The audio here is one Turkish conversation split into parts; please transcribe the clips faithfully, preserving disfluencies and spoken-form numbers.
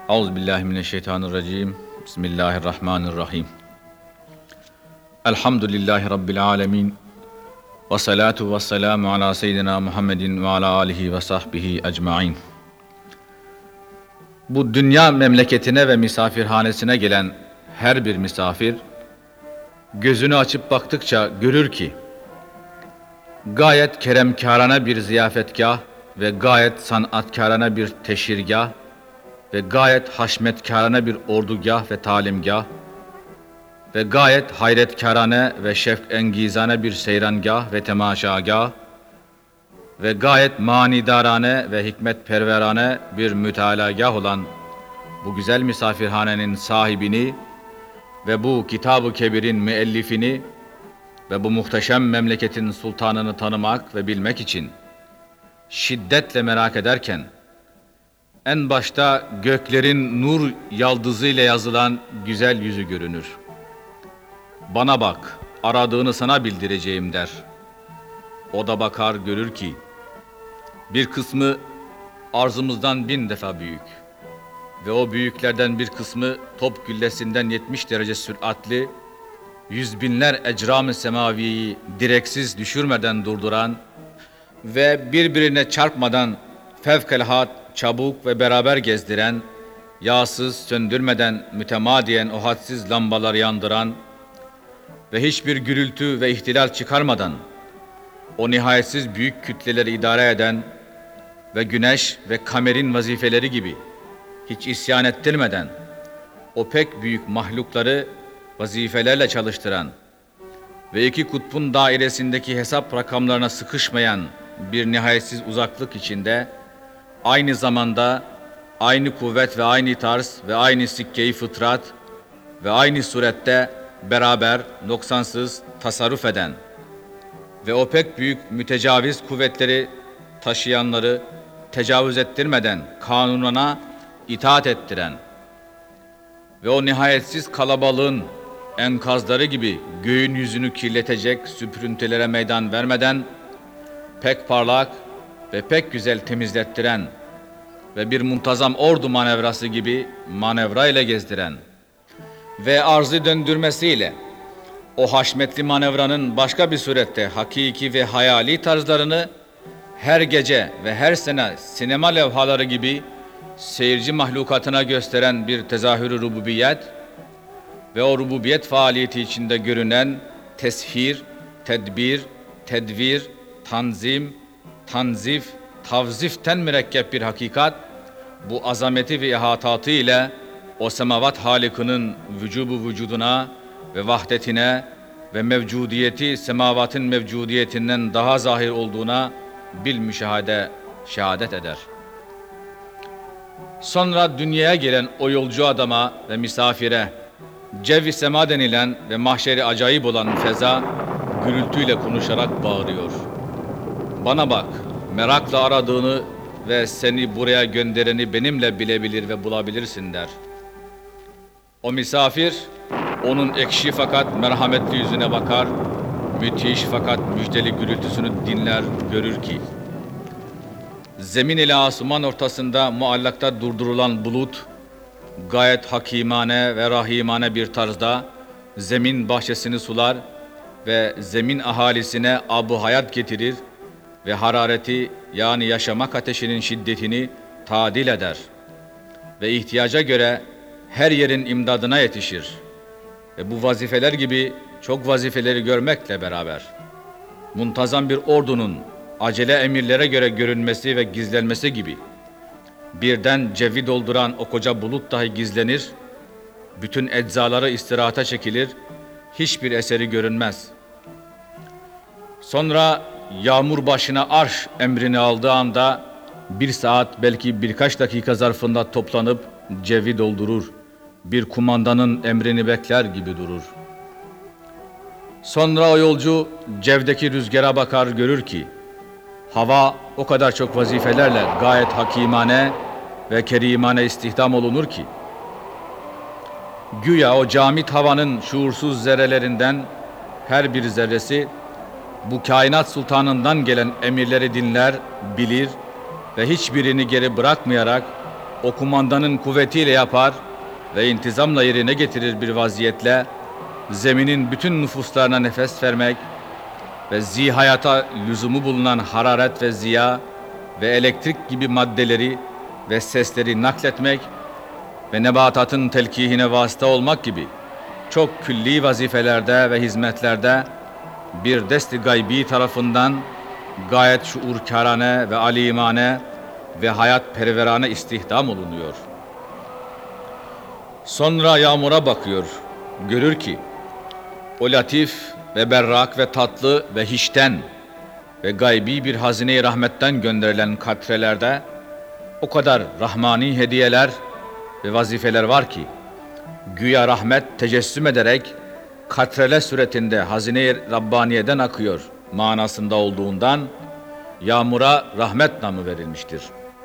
Euzubillahimineşşeytanirracim. Bismillahirrahmanirrahim. Elhamdülillahi Rabbil alemin. Ve salatu ve selamu ala seyyidina Muhammedin ve ala alihi ve sahbihi ecmain. Bu dünya memleketine ve misafirhanesine gelen her bir misafir, gözünü açıp baktıkça görür ki, gayet keremkârane bir ziyafetgah ve gayet sanatkârane bir teşhirgah ve gayet haşmetkârane bir ordugah ve talimgah ve gayet hayretkârane ve şefk-engizane bir seyrangah ve temaşagah ve gayet manidarane ve hikmetperverane bir mütalagah olan bu güzel misafirhanenin sahibini ve bu Kitab-ı Kebir'in müellifini ve bu muhteşem memleketin sultanını tanımak ve bilmek için şiddetle merak ederken, en başta göklerin nur yaldızı ile yazılan güzel yüzü görünür. Bana bak, aradığını sana bildireceğim der. O da bakar görür ki, bir kısmı arzımızdan bin defa büyük ve o büyüklerden bir kısmı top güllesinden yetmiş derece süratli, yüz binler ecram-ı semaviyi direksiz düşürmeden durduran ve birbirine çarpmadan fevkalhat çabuk ve beraber gezdiren, yağsız, söndürmeden mütemadiyen o hadsiz lambaları yandıran ve hiçbir gürültü ve ihtilal çıkarmadan o nihayetsiz büyük kütleleri idare eden ve güneş ve kamerin vazifeleri gibi hiç isyan ettirmeden o pek büyük mahlukları vazifelerle çalıştıran ve iki kutbun dairesindeki hesap rakamlarına sıkışmayan bir nihayetsiz uzaklık içinde aynı zamanda aynı kuvvet ve aynı tarz ve aynı sikke-i fıtrat ve aynı surette beraber noksansız tasarruf eden ve o pek büyük mütecaviz kuvvetleri taşıyanları tecavüz ettirmeden kanununa itaat ettiren ve o nihayetsiz kalabalığın enkazları gibi göğün yüzünü kirletecek süprüntülere meydan vermeden pek parlak ve pek güzel temizlettiren ve bir muntazam ordu manevrası gibi manevra ile gezdiren ve arzı döndürmesiyle o haşmetli manevranın başka bir surette hakiki ve hayali tarzlarını her gece ve her sene sinema levhaları gibi seyirci mahlukatına gösteren bir tezahürü rububiyet ve o rububiyet faaliyeti içinde görünen teshir, tedbir, tedvir, tanzim, tanzif, tavziften mürekkep bir hakikat, bu azameti ve ihatatı ile o semavat halikinin vücubu vücuduna ve vahdetine ve mevcudiyeti semavatın mevcudiyetinden daha zahir olduğuna bil müşahede şehadet eder. Sonra dünyaya gelen o yolcu adama ve misafire cev-i sema denilen ve mahşeri acayip olan feza gürültüyle konuşarak bağırıyor. Bana bak, merakla aradığını ve seni buraya göndereni benimle bilebilir ve bulabilirsin der. O misafir, onun ekşi fakat merhametli yüzüne bakar, müthiş fakat müjdeli gürültüsünü dinler, görür ki, zemin ile asuman ortasında muallakta durdurulan bulut, gayet hakimane ve rahimane bir tarzda zemin bahçesini sular ve zemin ahalisine ab-ı hayat getirir ve harareti yani yaşamak ateşinin şiddetini tadil eder ve ihtiyaca göre her yerin imdadına yetişir ve bu vazifeler gibi çok vazifeleri görmekle beraber muntazam bir ordunun acele emirlere göre görünmesi ve gizlenmesi gibi birden cevi dolduran o koca bulut dahi gizlenir, bütün eczaları istirahata çekilir, hiçbir eseri görünmez. Sonra yağmur başına arş emrini aldığı anda bir saat belki birkaç dakika zarfında toplanıp cevi doldurur, bir kumandanın emrini bekler gibi durur. Sonra o yolcu cevdeki rüzgara bakar görür ki, hava o kadar çok vazifelerle gayet hakimane ve kerimane istihdam olunur ki, güya o camit havanın şuursuz zerrelerinden her bir zerresi, bu kainat sultanından gelen emirleri dinler, bilir ve hiçbirini geri bırakmayarak o kumandanın kuvvetiyle yapar ve intizamla yerine getirir bir vaziyetle zeminin bütün nüfuslarına nefes vermek ve zihayata lüzumu bulunan hararet ve ziya ve elektrik gibi maddeleri ve sesleri nakletmek ve nebatatın telkihine vasıta olmak gibi çok külli vazifelerde ve hizmetlerde bir dest-i gaybi tarafından gayet şuurkârane ve alimane ve hayatperverane istihdam olunuyor. Sonra yağmura bakıyor, görür ki o latif ve berrak ve tatlı ve hiçten ve gaybi bir hazine-i rahmetten gönderilen katrelerde o kadar rahmani hediyeler ve vazifeler var ki güya rahmet tecessüm ederek katreler suretinde hazine-i Rabbaniye'den akıyor manasında olduğundan yağmura rahmet namı verilmiştir.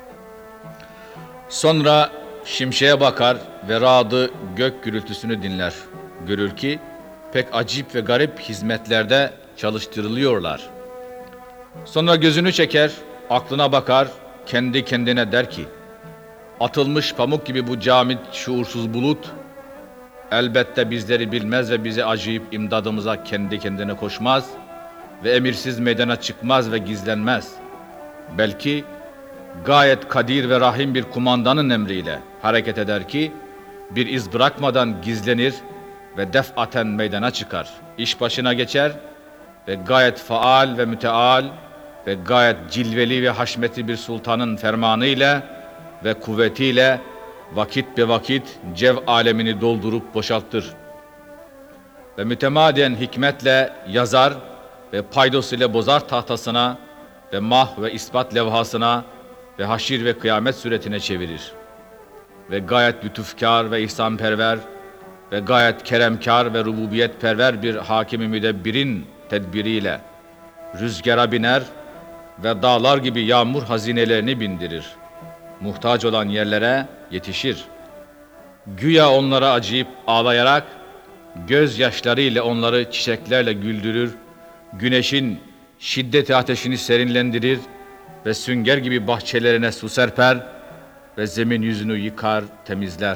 Sonra şimşeğe bakar ve rağdı gök gürültüsünü dinler. Görür ki pek acip ve garip hizmetlerde çalıştırılıyorlar. Sonra gözünü çeker, aklına bakar, kendi kendine der ki atılmış pamuk gibi bu camit şuursuz bulut elbette bizleri bilmez ve bizi acıyıp imdadımıza kendi kendine koşmaz ve emirsiz meydana çıkmaz ve gizlenmez. Belki gayet kadir ve rahim bir kumandanın emriyle hareket eder ki bir iz bırakmadan gizlenir ve defaten meydana çıkar. İş başına geçer ve gayet faal ve müteal ve gayet cilveli ve haşmetli bir sultanın fermanıyla ve kuvvetiyle vakit be vakit cev alemini doldurup boşaltır. Ve mütemadiyen hikmetle yazar ve paydos ile bozar tahtasına ve mah ve ispat levhasına ve haşir ve kıyamet suretine çevirir. Ve gayet lütufkar ve ihsanperver ve gayet keremkar ve rububiyetperver bir hakim-i müdebbirin tedbiriyle rüzgara biner ve dağlar gibi yağmur hazinelerini bindirir. Muhtaç olan yerlere yetişir. Güya onlara acıyıp ağlayarak gözyaşlarıyla onları çiçeklerle güldürür, güneşin şiddeti ateşini serinlendirir ve sünger gibi bahçelerine su serper ve zemin yüzünü yıkar, temizler.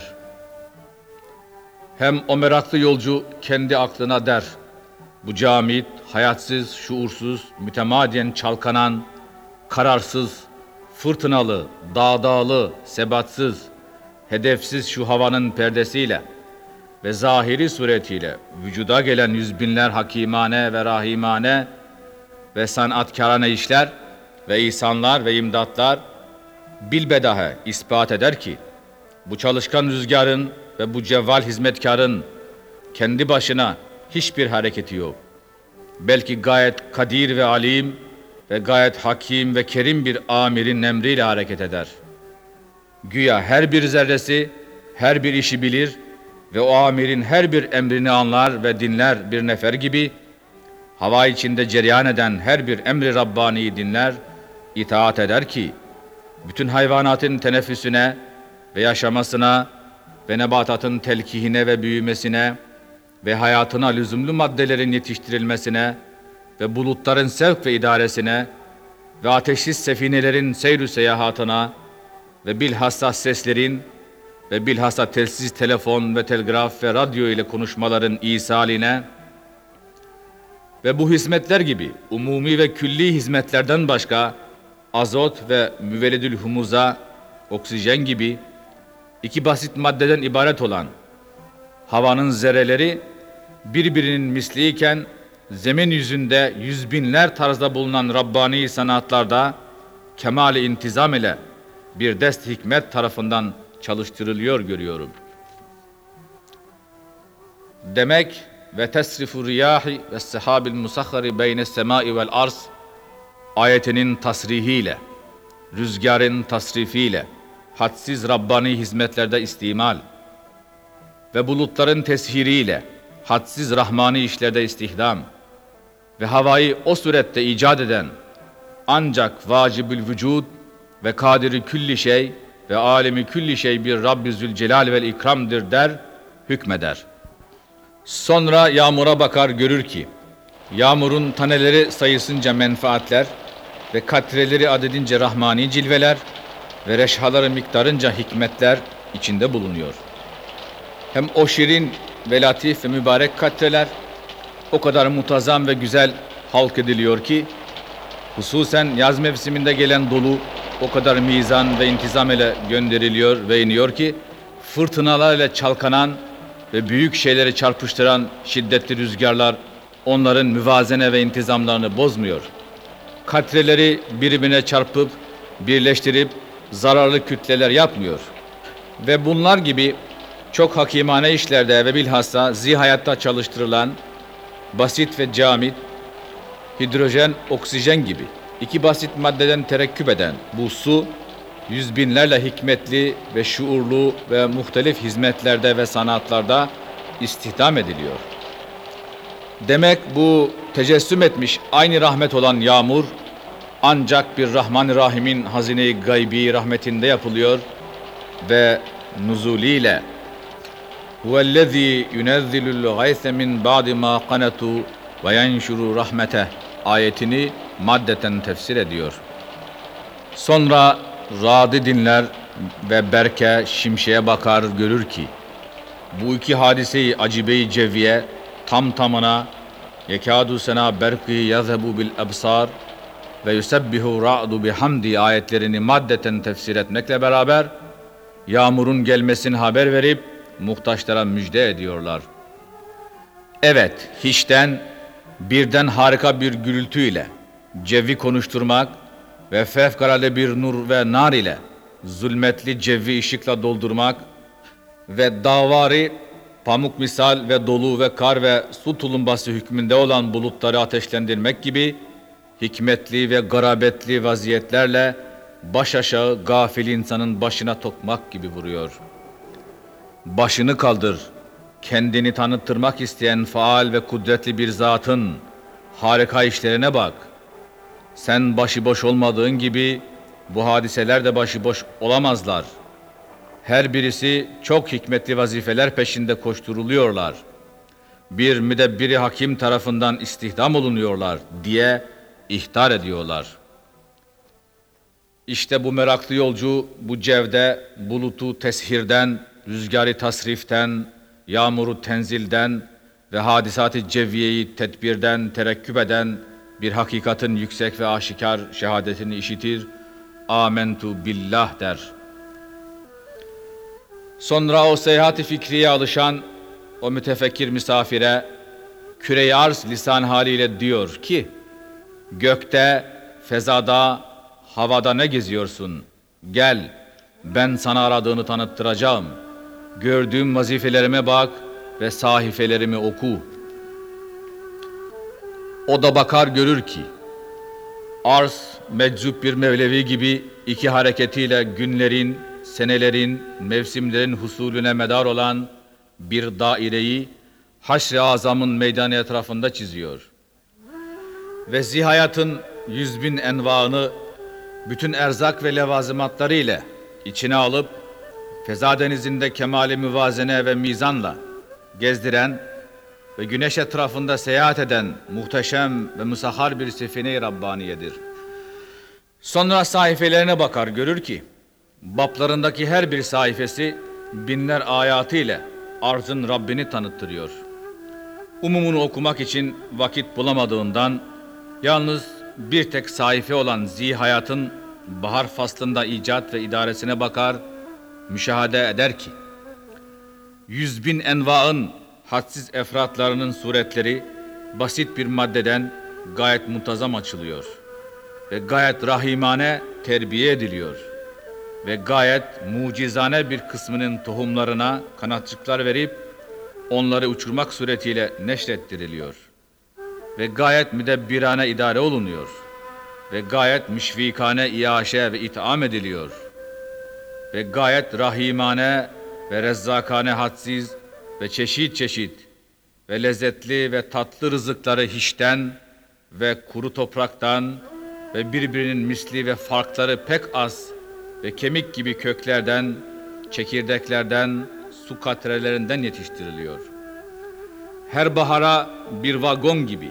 Hem o meraklı yolcu kendi aklına der, bu camit, hayatsız, şuursuz, mütemadiyen çalkanan, kararsız, fırtınalı, dağdağlı, sebatsız, hedefsiz şu havanın perdesiyle ve zahiri suretiyle vücuda gelen yüz binler hakimane ve rahimane ve sanatkârane işler ve ihsanlar ve imdatlar bilbedahe ispat eder ki bu çalışkan rüzgarın ve bu cevval hizmetkarın kendi başına hiçbir hareketi yok. Belki gayet kadir ve alim ve gayet hakim ve kerim bir amirin emriyle hareket eder. Güya her bir zerresi her bir işi bilir ve o amirin her bir emrini anlar ve dinler bir nefer gibi hava içinde cereyan eden her bir emri Rabbani'yi dinler, itaat eder ki bütün hayvanatın teneffüsüne ve yaşamasına ve nebatatın telkihine ve büyümesine ve hayatına lüzumlu maddelerin yetiştirilmesine ve bulutların sevk ve idaresine ve ateşsiz sefinelerin seyr-ü seyahatına ve bilhassa seslerin ve bilhassa telsiz, telefon ve telgraf ve radyo ile konuşmaların isaline ve bu hizmetler gibi umumi ve külli hizmetlerden başka azot ve müvelidül humuza, oksijen gibi iki basit maddeden ibaret olan havanın zerreleri birbirinin misliyken zemin yüzünde yüz binler tarzda bulunan Rabbani sanatlarda kemal-i intizam ile bir dest hikmet tarafından çalıştırılıyor görüyorum. Demek ve tesrifu riyahi ve sehabil musahhari beyne semai vel arz ayetinin tasrihiyle, rüzgarın tasrifiyle, hadsiz Rabbani hizmetlerde istimal ve bulutların teshiriyle, hadsiz Rahmani işlerde istihdam ve havayı o surette icat eden ancak vacibül vücud ve kadiri külli şey ve alemi külli şey bir Rabbi Zülcelal vel İkram'dır der, hükmeder. Sonra yağmura bakar görür ki, yağmurun taneleri sayısınca menfaatler ve katreleri adedince rahmani cilveler ve reşhaları miktarınca hikmetler içinde bulunuyor. Hem o şirin ve latif ve mübarek katreler o kadar muntazam ve güzel halk ediliyor ki, hususen yaz mevsiminde gelen dolu o kadar mizan ve intizam ile gönderiliyor ve iniyor ki, fırtınalarla çalkanan ve büyük şeyleri çarpıştıran şiddetli rüzgarlar onların müvazene ve intizamlarını bozmuyor. Katreleri birbirine çarpıp, birleştirip zararlı kütleler yapmıyor. Ve bunlar gibi çok hakimane işlerde ve bilhassa zihayatta çalıştırılan basit ve camit, hidrojen, oksijen gibi iki basit maddeden terekküp eden bu su, yüz binlerle hikmetli ve şuurlu ve muhtelif hizmetlerde ve sanatlarda istihdam ediliyor. Demek bu tecessüm etmiş aynı rahmet olan yağmur, ancak bir Rahman-ı Rahim'in hazine-i gaybi rahmetinde yapılıyor ve nuzuliyle huvellezî yunezzilul gayse min ba'di mâ qanatû ve yenşuru rahmeteh ayetini maddeten tefsir ediyor. Sonra Ra'dı dinler ve Berke şimşeye bakar, görür ki bu iki hadiseyi acibe-i cevviye tam tamına yekâdû sena berkî yazhebu bil ebsâr ve yusebbihu ra'du bihamdi ayetlerini maddeten tefsir etmekle beraber yağmurun gelmesini haber verip muhtaçlara müjde ediyorlar. Evet, hiçten birden harika bir gürültüyle cevvi konuşturmak ve fevkalade bir nur ve nar ile zulmetli cevvi ışıkla doldurmak ve davari pamuk misal ve dolu ve kar ve su tulumbası hükmünde olan bulutları ateşlendirmek gibi hikmetli ve garabetli vaziyetlerle baş aşağı gafil insanın başına tokmak gibi vuruyor. Başını kaldır, kendini tanıttırmak isteyen faal ve kudretli bir zatın harika işlerine bak. Sen başıboş olmadığın gibi bu hadiseler de başıboş olamazlar. Her birisi çok hikmetli vazifeler peşinde koşturuluyorlar. Bir müdebbiri hakim tarafından istihdam olunuyorlar diye ihtar ediyorlar. İşte bu meraklı yolcu bu cevde bulutu teshirden, rüzgarı tasriften, yağmuru tenzilden ve hadisat-ı cevviyeyi tedbirden terekküp eden bir hakikatin yüksek ve aşikar şehadetini işitir, amentu billah der. Sonra o seyahat-i fikriye alışan o mütefekkir misafire küre-i arz lisan haliyle diyor ki, gökte, fezada, havada ne geziyorsun? Gel, ben sana aradığını tanıttıracağım. Gördüğüm vazifelerime bak ve sahifelerimi oku. O da bakar görür ki, arz meczup bir Mevlevi gibi iki hareketiyle günlerin, senelerin, mevsimlerin husulüne medar olan bir daireyi haşr-ı azamın meydanı etrafında çiziyor. Ve zihayatın yüz bin envaını bütün erzak ve levazımatları ile içine alıp feza denizinde kemali müvazene ve mizanla gezdiren ve güneş etrafında seyahat eden muhteşem ve musahhar bir sefine-i Rabbaniyedir. Sonra sahifelerine bakar görür ki bablarındaki her bir sayfası binler ayatı ile arzın Rabbini tanıttırıyor. Umumunu okumak için vakit bulamadığından yalnız bir tek sayfa olan zihayatın bahar faslında icat ve idaresine bakar, müşahede eder ki yüz bin envaın hadsiz efratlarının suretleri basit bir maddeden gayet muntazam açılıyor ve gayet rahimane terbiye ediliyor ve gayet mucizane bir kısmının tohumlarına kanatçıklar verip onları uçurmak suretiyle neşrettiriliyor ve gayet müdebbirane idare olunuyor ve gayet müşfikane iaşe ve itham ediliyor ve gayet rahimane ve rezzakane hadsiz ve çeşit çeşit ve lezzetli ve tatlı rızıkları hiçten ve kuru topraktan ve birbirinin misli ve farkları pek az ve kemik gibi köklerden, çekirdeklerden, su katrelerinden yetiştiriliyor. Her bahara bir vagon gibi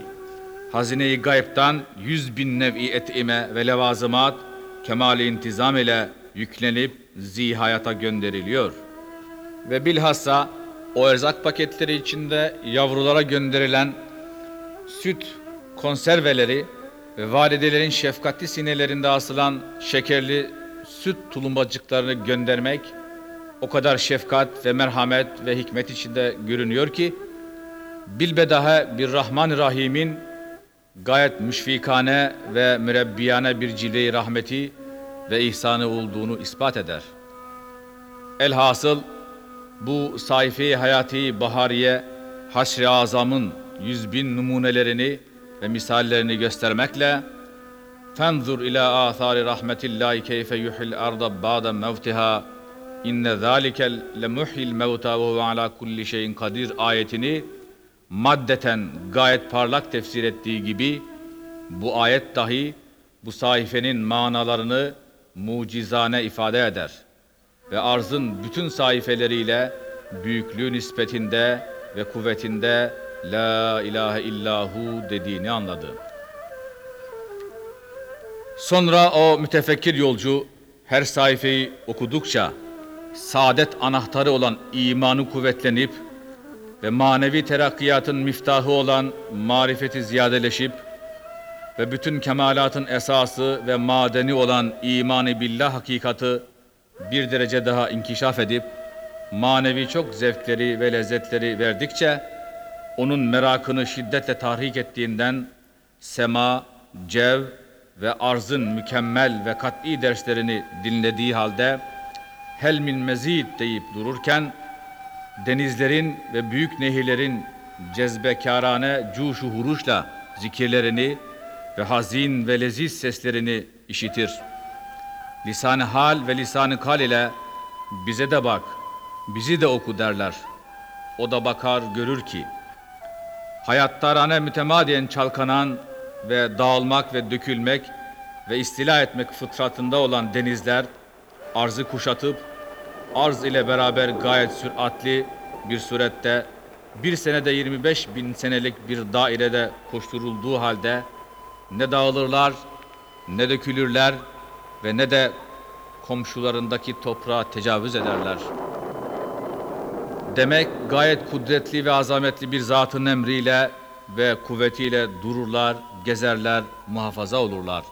hazine-i gaybtan yüz bin nev'i et'ime ve levazımat kemali intizam ile yüklenip zihayata gönderiliyor. Ve bilhassa o erzak paketleri içinde yavrulara gönderilen süt konserveleri ve validelerin şefkatli sinelerinde asılan şekerli süt tulumbacıklarını göndermek o kadar şefkat ve merhamet ve hikmet içinde görünüyor ki bilbedahe bir Rahman-ı Rahim'in gayet müşfikane ve mürebbiyane bir cilve-i rahmeti ve ihsanı olduğunu ispat eder. Elhasıl bu sayfi hayati bahariye Haşr-ı Azam'ın yüz bin numunelerini ve misallerini göstermekle "Fenzur ila athari rahmetillahi keyfe yuhil arda ba'de mevtiha inne zâlike lemuhyil mevta ve huve ala kulli şeyin kadir" ayetini maddeten gayet parlak tefsir ettiği gibi bu ayet dahi bu sayfenin manalarını mucizane ifade eder ve arzın bütün sayfeleriyle büyüklüğü nispetinde ve kuvvetinde la ilahe illahu dediğini anladı. Sonra o mütefekkir yolcu her sayfayı okudukça saadet anahtarı olan imanı kuvvetlenip ve manevi terakkiyatın miftahı olan marifeti ziyadeleşip ve bütün kemalatın esası ve madeni olan iman-ı billah hakikati bir derece daha inkişaf edip manevi çok zevkleri ve lezzetleri verdikçe onun merakını şiddetle tahrik ettiğinden sema, cev ve arzın mükemmel ve kat'i derslerini dinlediği halde hel min mezid deyip dururken denizlerin ve büyük nehirlerin cezbekârane cuşu huruşla zikirlerini ve hazin ve leziz seslerini işitir. Lisan-ı hal ve lisan-ı kal ile bize de bak, bizi de oku derler. O da bakar görür ki hayattarane mütemadiyen çalkanan ve dağılmak ve dökülmek ve istila etmek fıtratında olan denizler arzı kuşatıp arz ile beraber gayet süratli bir surette bir senede yirmi beş bin senelik bir dairede koşturulduğu halde ne dağılırlar, ne dökülürler ve ne de komşularındaki toprağa tecavüz ederler. Demek gayet kudretli ve azametli bir zatın emriyle ve kuvvetiyle dururlar, gezerler, muhafaza olurlar.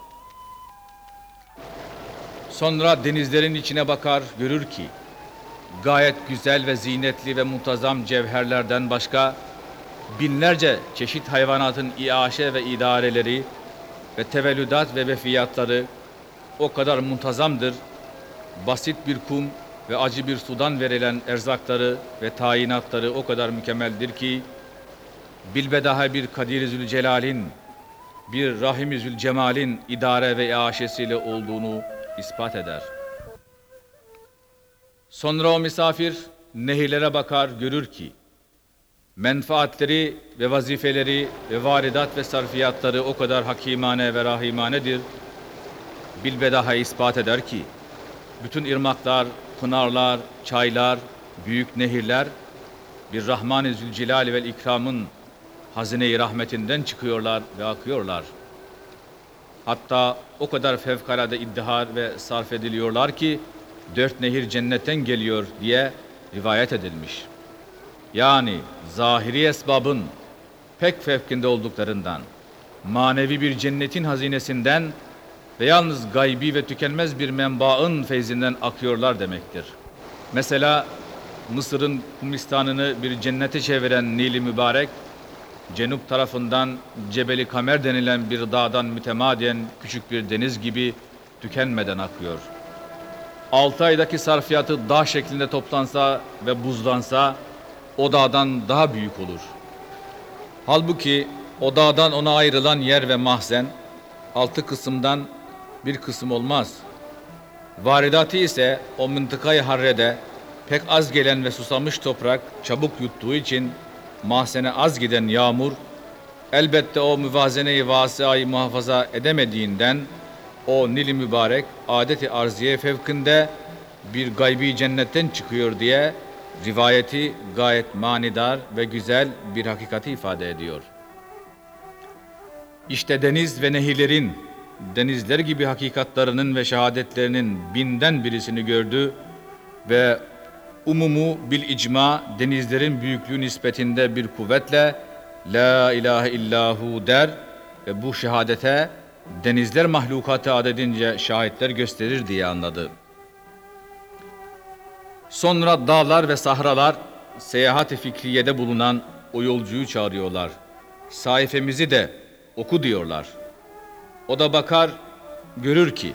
Sonra denizlerin içine bakar, görür ki gayet güzel ve zinetli ve muntazam cevherlerden başka binlerce çeşit hayvanatın iaşe ve idareleri ve tevellüdat ve vefiyatları o kadar muntazamdır. Basit bir kum ve acı bir sudan verilen erzakları ve tayinatları o kadar mükemmeldir ki bilbedahe bir Kadir-i Zülcelal'in, bir Rahim-i Zülcemal'in idare ve iaşesiyle olduğunu ispat eder. Sonra o misafir nehirlere bakar, görür ki menfaatleri ve vazifeleri ve varidat ve sarfiyatları o kadar hakimane ve rahimanedir. Bilbedahe ispat eder ki bütün ırmaklar, pınarlar, çaylar, büyük nehirler bir Rahman-ı Zülcelal ve İkram'ın hazine-i rahmetinden çıkıyorlar ve akıyorlar. Hatta o kadar fevkalade iddihar ve sarf ediliyorlar ki dört nehir cennetten geliyor diye rivayet edilmiş. Yani zahiri esbabın pek fevkinde olduklarından, manevi bir cennetin hazinesinden ve yalnız gaybi ve tükenmez bir menbaın feyzinden akıyorlar demektir. Mesela Mısır'ın Kumistan'ını bir cennete çeviren Nil-i Mübarek, cenup tarafından Cebeli Kamer denilen bir dağdan mütemadiyen küçük bir deniz gibi tükenmeden akıyor. Altı aydaki sarfiyatı dağ şeklinde toplansa ve buzlansa o dağdan daha büyük olur. Halbuki o dağdan ona ayrılan yer ve mahzen altı kısımdan bir kısım olmaz. Varidatı ise o mıntıkayı harrede pek az gelen ve susamış toprak çabuk yuttuğu için mahzene az giden yağmur elbette o müvazene-i vasiayı muhafaza edemediğinden o Nil-i Mübarek adeti arziye fevkinde bir gaybi cennetten çıkıyor diye rivayeti gayet manidar ve güzel bir hakikati ifade ediyor. İşte deniz ve nehirlerin denizler gibi hakikatlarının ve şehadetlerinin binden birisini gördü ve umumu bil icma denizlerin büyüklüğü nispetinde bir kuvvetle La ilahe illahu der ve bu şehadete denizler mahlukatı adedince şahitler gösterir diye anladı. Sonra dağlar ve sahralar seyahat-i fikriyede bulunan o yolcuyu çağırıyorlar. Sayfemizi de oku diyorlar. O da bakar, görür ki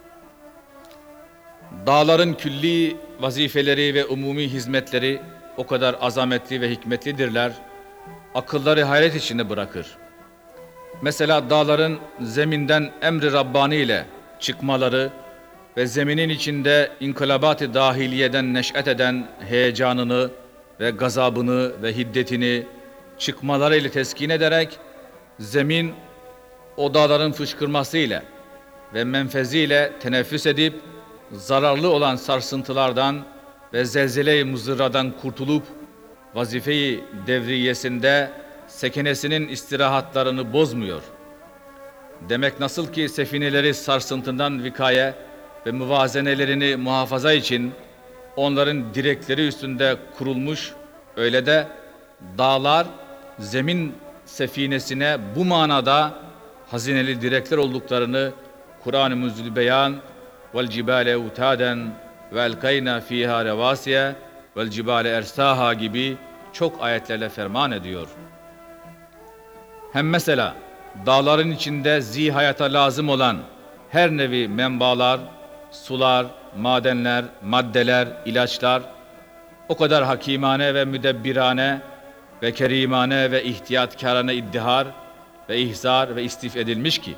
dağların külli vazifeleri ve umumi hizmetleri o kadar azametli ve hikmetlidirler, akılları hayret içinde bırakır. Mesela dağların zeminden emri Rabbani ile çıkmaları ve zeminin içinde inkılabat-ı dahiliyeden neş'et eden heyecanını ve gazabını ve hiddetini çıkmaları ile teskin ederek zemin o dağların fışkırmasıyla ve menfeziyle teneffüs edip zararlı olan sarsıntılardan ve zelzele-i muzırradan kurtulup vazife-i devriyesinde sekenesinin istirahatlarını bozmuyor. Demek nasıl ki sefineleri sarsıntından vikaye ve muvazenelerini muhafaza için onların direkleri üstünde kurulmuş, öyle de dağlar zemin sefinesine bu manada hazineli direkler olduklarını Kur'an-ı Muzzül Beyan vel cibale utaden ve elkayna fiha revasiye vel cibale ersaha gibi çok ayetlerle ferman ediyor. Hem mesela dağların içinde zihayata lazım olan her nevi menbalar, sular, madenler, maddeler, ilaçlar o kadar hakimane ve müdebbirane ve kerimane ve ihtiyatkârane iddihar ve ihzar ve istif edilmiş ki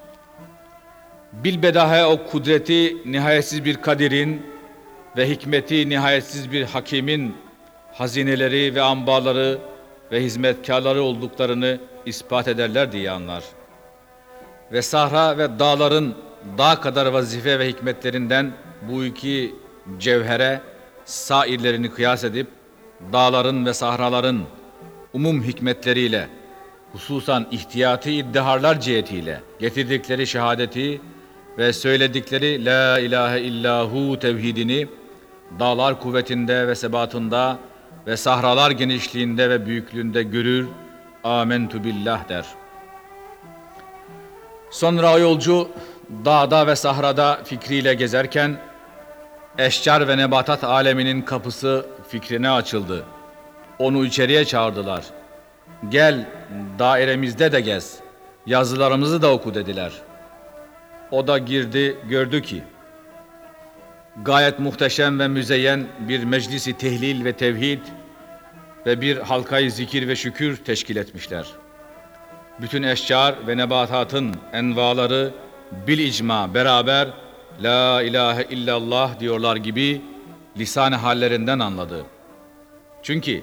bilbedahe o kudreti nihayetsiz bir kadirin ve hikmeti nihayetsiz bir hakimin hazineleri ve ambarları ve hizmetkarları olduklarını ispat ederler diye anlar. Ve sahra ve dağların dağ kadar vazife ve hikmetlerinden bu iki cevhere sairlerini kıyas edip dağların ve sahraların umum hikmetleriyle hususan ihtiyati iddiharlar cihetiyle getirdikleri şehadeti ve söyledikleri La ilahe illahu tevhidini dağlar kuvvetinde ve sebatında ve sahralar genişliğinde ve büyüklüğünde görür, amentu billah der. Sonra o yolcu dağda ve sahrada fikriyle gezerken eşcar ve nebatat aleminin kapısı fikrine açıldı. Onu içeriye çağırdılar. Gel dairemizde de gez, yazılarımızı da oku dediler. O da girdi, gördü ki gayet muhteşem ve müzeyyen bir meclisi tehlil ve tevhid ve bir halkayı zikir ve şükür teşkil etmişler. Bütün eşcar ve nebatatın envaları bil icma beraber La ilahe illallah diyorlar gibi lisan-ı hallerinden anladı. Çünkü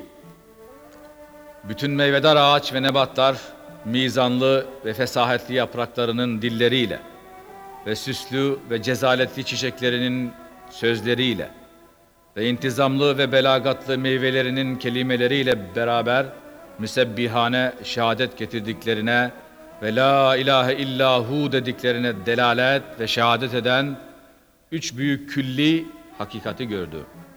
bütün meyvedar ağaç ve nebatlar mizanlı ve fesahetli yapraklarının dilleriyle ve süslü ve cezaletli çiçeklerinin sözleriyle ve intizamlı ve belagatlı meyvelerinin kelimeleriyle beraber müsebbihane şehadet getirdiklerine ve la ilahe illahu dediklerine delalet ve şehadet eden üç büyük külli hakikati gördü.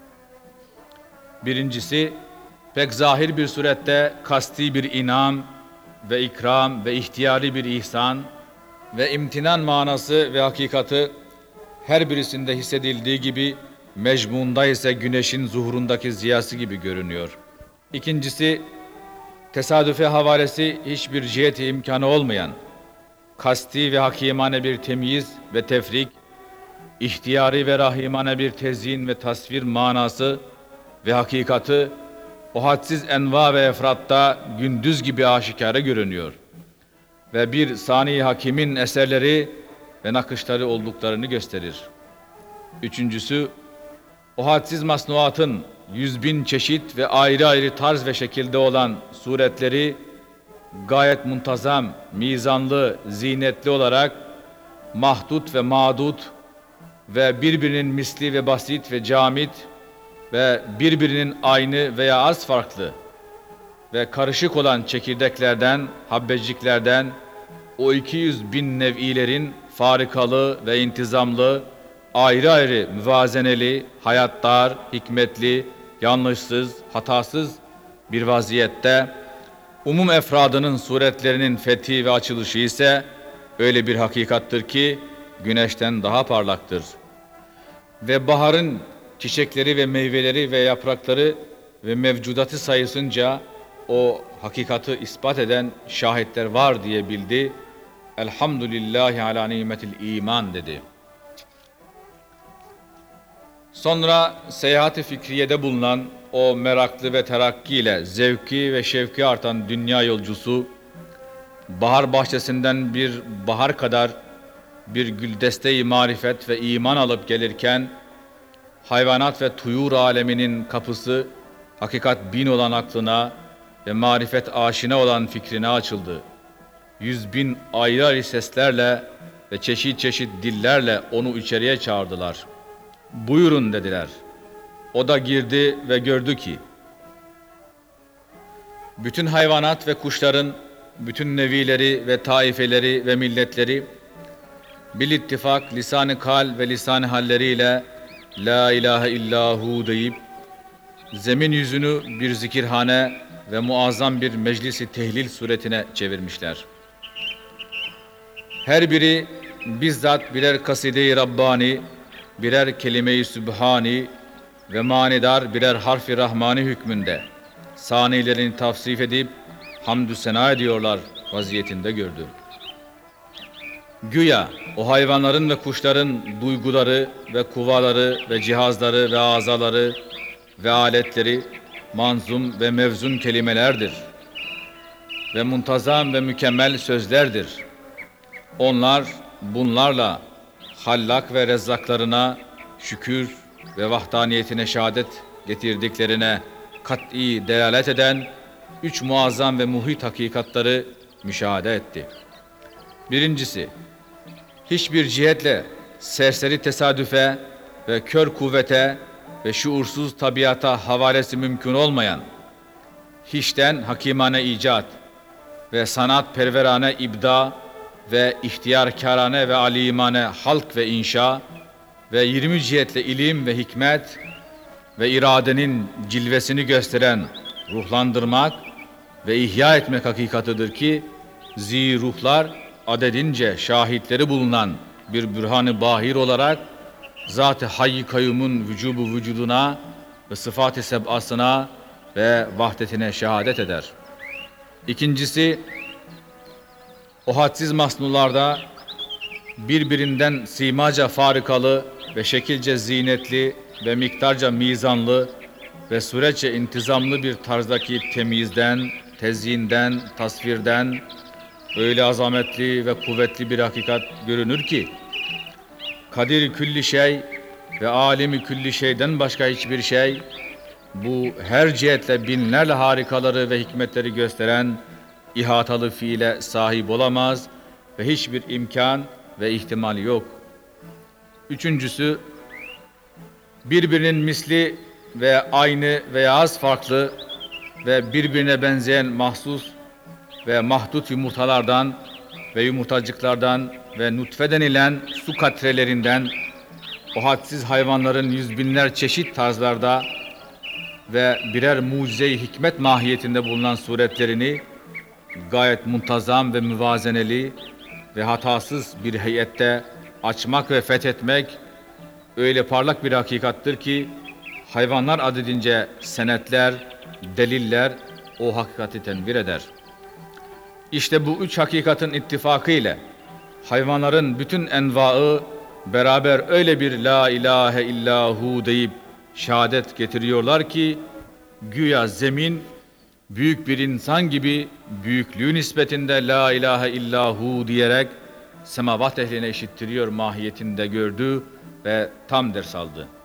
Birincisi, pek zahir bir surette kasti bir inam ve ikram ve ihtiyari bir ihsan ve imtinan manası ve hakikati her birisinde hissedildiği gibi mecmunda ise güneşin zuhurundaki ziyası gibi görünüyor. İkincisi, tesadüfe havalesi hiçbir ciheti imkanı olmayan, kasti ve hakimane bir temyiz ve tefrik, ihtiyari ve rahimane bir tezyin ve tasvir manası ve hakikati o hadsiz enva ve efratta gündüz gibi aşikare görünüyor. Ve bir sani hakimin eserleri ve nakışları olduklarını gösterir. Üçüncüsü, o hadsiz masnuatın yüz bin çeşit ve ayrı ayrı tarz ve şekilde olan suretleri gayet muntazam, mizanlı, zinetli olarak mahdut ve mağdut ve birbirinin misli ve basit ve camit ve birbirinin aynı veya az farklı ve karışık olan çekirdeklerden, habbeciklerden o iki yüz bin nev'ilerin farikalı ve intizamlı, ayrı ayrı müvazeneli, hayattar, hikmetli, yanlışsız, hatasız bir vaziyette, umum efradının suretlerinin fethi ve açılışı ise öyle bir hakikattır ki güneşten daha parlaktır. Ve baharın çiçekleri ve meyveleri ve yaprakları ve mevcudatı sayısınca o hakikati ispat eden şahitler var diye bildi. Elhamdülillahi ala nimetil iman dedi. Sonra seyahat-i fikriyede bulunan o meraklı ve terakkiyle zevki ve şevki artan dünya yolcusu, bahar bahçesinden bir bahar kadar bir güldeste-i marifet ve iman alıp gelirken, hayvanat ve tuyur aleminin kapısı, hakikat bin olan aklına ve marifet aşina olan fikrine açıldı. Yüz bin ayrı ayrı seslerle ve çeşit çeşit dillerle onu içeriye çağırdılar. Buyurun dediler. O da girdi ve gördü ki, bütün hayvanat ve kuşların, bütün nevileri ve taifeleri ve milletleri, bil ittifak lisan-ı kal ve lisan-ı halleriyle La ilahe illahu deyip, zemin yüzünü bir zikirhane ve muazzam bir meclisi tehlil suretine çevirmişler. Her biri bizzat birer kaside-i Rabbani, birer kelime-i Sübhani ve manidar birer harf-i Rahmani hükmünde sanilerini tavsif edip hamdü sena ediyorlar vaziyetinde gördü. Güya o hayvanların ve kuşların duyguları ve kuvaları ve cihazları ve azaları ve aletleri manzum ve mevzun kelimelerdir ve muntazam ve mükemmel sözlerdir. Onlar bunlarla Hallak ve Rezzaklarına şükür ve vahdaniyetine şehadet getirdiklerine kat'i delalet eden üç muazzam ve muhit hakikatları müşahede etti. Birincisi, hiçbir cihetle serseri tesadüfe ve kör kuvvete ve şuursuz tabiata havalesi mümkün olmayan, hiçten hakimane icat ve sanat perverane ibda ve ihtiyarkârane ve alimane halk ve inşa ve yirmi cihetle ilim ve hikmet ve iradenin cilvesini gösteren ruhlandırmak ve ihya etmek hakikatıdır ki, zi ruhlar adedince şahitleri bulunan bir bürhan-ı bahir olarak zat-ı hayy-i kayyumun vücubu vücuduna ve sıfat-ı seb'asına ve vahdetine şehadet eder. İkincisi, o hadsiz masnularda birbirinden simaca farikalı ve şekilce zinetli ve miktarca mizanlı ve süreççe intizamlı bir tarzdaki temyizden, tezyinden, tasvirden öyle azametli ve kuvvetli bir hakikat görünür ki, kadir külli şey ve alimi külli şeyden başka hiçbir şey, bu her cihetle binlerle harikaları ve hikmetleri gösteren ihatalı fiile sahip olamaz ve hiçbir imkan ve ihtimal yok. Üçüncüsü, birbirinin misli ve aynı veya az farklı ve birbirine benzeyen mahsus ve mahdut yumurtalardan ve yumurtacıklardan ve nutfe denilen su katrelerinden o hadsiz hayvanların yüz binler çeşit tarzlarda ve birer mucize-i hikmet mahiyetinde bulunan suretlerini gayet muntazam ve müvazeneli ve hatasız bir heyette açmak ve fethetmek öyle parlak bir hakikattır ki hayvanlar adedince senetler, deliller o hakikati tenvir eder. İşte bu üç hakikatin ittifakı ile hayvanların bütün envaı beraber öyle bir la ilahe illahu deyip şehadet getiriyorlar ki güya zemin büyük bir insan gibi büyüklüğü nispetinde la ilahe illahu diyerek semavat ehline işittiriyor mahiyetinde gördü ve tam ders aldı.